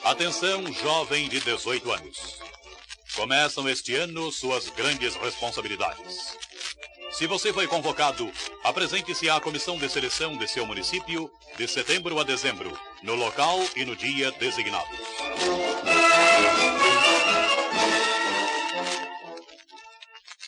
Atenção, jovem de 18 anos. Começam este ano suas grandes responsabilidades. Se você foi convocado, apresente-se à comissão de seleção de seu município de setembro a dezembro, no local e no dia designados.